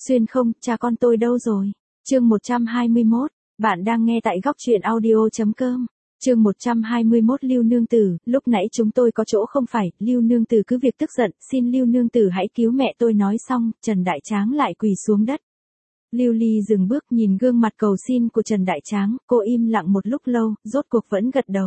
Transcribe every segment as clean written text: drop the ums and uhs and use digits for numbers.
Xuyên không, cha con tôi đâu rồi? Chương 121, bạn đang nghe tại góc truyện audio.com. Chương 121 Lưu nương tử, lúc nãy chúng tôi có chỗ không phải, Lưu nương tử cứ việc tức giận, xin Lưu nương tử hãy cứu mẹ tôi nói xong, Trần Đại Tráng lại quỳ xuống đất. Lưu Ly dừng bước nhìn gương mặt cầu xin của Trần Đại Tráng, cô im lặng một lúc lâu, rốt cuộc vẫn gật đầu.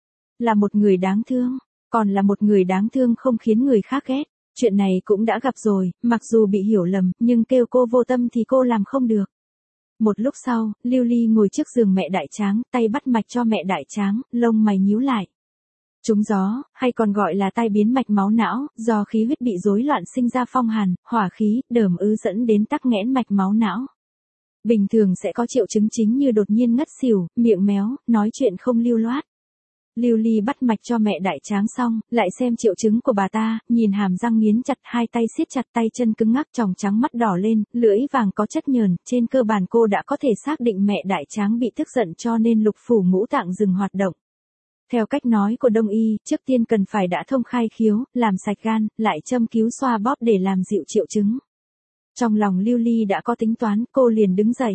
Là một người đáng thương, còn là một người đáng thương không khiến người khác ghét. Chuyện này cũng đã gặp rồi, mặc dù bị hiểu lầm, nhưng kêu cô vô tâm thì cô làm không được. Một lúc sau, Lưu Ly ngồi trước giường mẹ Đại Tráng, tay bắt mạch cho mẹ Đại Tráng, lông mày nhíu lại. Trúng gió, hay còn gọi là tai biến mạch máu não, do khí huyết bị rối loạn sinh ra phong hàn, hỏa khí, đờm ứ dẫn đến tắc nghẽn mạch máu não. Bình thường sẽ có triệu chứng chính như đột nhiên ngất xỉu, miệng méo, nói chuyện không lưu loát. Lưu Ly bắt mạch cho mẹ Đại Tráng xong, lại xem triệu chứng của bà ta, nhìn hàm răng nghiến chặt, hai tay siết chặt, tay chân cứng ngắc, tròng trắng mắt đỏ lên, lưỡi vàng có chất nhờn, trên cơ bản cô đã có thể xác định mẹ Đại Tráng bị tức giận cho nên lục phủ ngũ tạng dừng hoạt động. Theo cách nói của Đông y, trước tiên cần phải đã thông khai khiếu, làm sạch gan, lại châm cứu xoa bóp để làm dịu triệu chứng. Trong lòng Lưu Ly đã có tính toán, cô liền đứng dậy.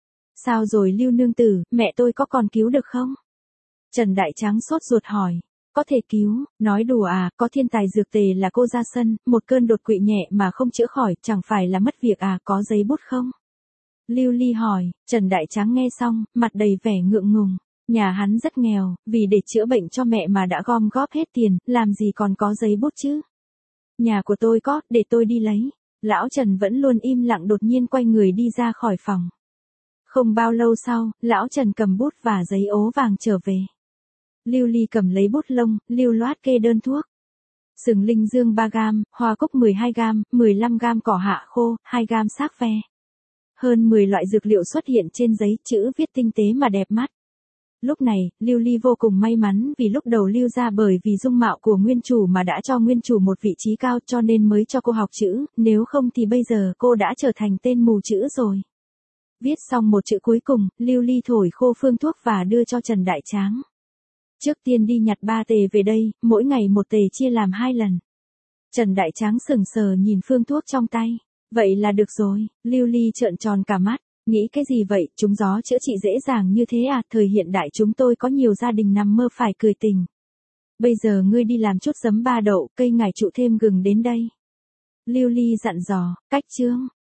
Sao rồi Lưu nương tử, mẹ tôi có còn cứu được không? Trần Đại Tráng sốt ruột hỏi. Có thể cứu, nói đùa à, có thiên tài dược tề là cô ra sân, một cơn đột quỵ nhẹ mà không chữa khỏi, chẳng phải là mất việc à, có giấy bút không? Lưu Ly hỏi, Trần Đại Tráng nghe xong, mặt đầy vẻ ngượng ngùng. Nhà hắn rất nghèo, vì để chữa bệnh cho mẹ mà đã gom góp hết tiền, làm gì còn có giấy bút chứ? Nhà của tôi có, để tôi đi lấy. Lão Trần vẫn luôn im lặng đột nhiên quay người đi ra khỏi phòng. Không bao lâu sau, Lão Trần cầm bút và giấy ố vàng trở về. Lưu Ly cầm lấy bút lông, lưu loát kê đơn thuốc. Sừng linh dương 3 gam, hoa cúc 12 gam, 15 gam cỏ hạ khô, 2 gam xác ve. Hơn 10 loại dược liệu xuất hiện trên giấy, chữ viết tinh tế mà đẹp mắt. Lúc này, Lưu Ly vô cùng may mắn vì lúc đầu Lưu ra bởi vì dung mạo của nguyên chủ mà đã cho nguyên chủ một vị trí cao cho nên mới cho cô học chữ, nếu không thì bây giờ cô đã trở thành tên mù chữ rồi. Viết xong một chữ cuối cùng, Lưu Ly thổi khô phương thuốc và đưa cho Trần Đại Tráng. Trước tiên đi nhặt 3 tề về đây, mỗi ngày 1 tề chia làm 2 lần. Trần Đại Tráng sững sờ nhìn phương thuốc trong tay. Vậy là được rồi, Lưu Ly trợn tròn cả mắt. Nghĩ cái gì vậy, trúng gió chữa trị dễ dàng như thế à, thời hiện đại chúng tôi có nhiều gia đình nằm mơ phải cười tình. Bây giờ ngươi đi làm chút giấm 3 đậu, cây ngải trụ thêm gừng đến đây. Lưu Ly dặn dò, cách chương.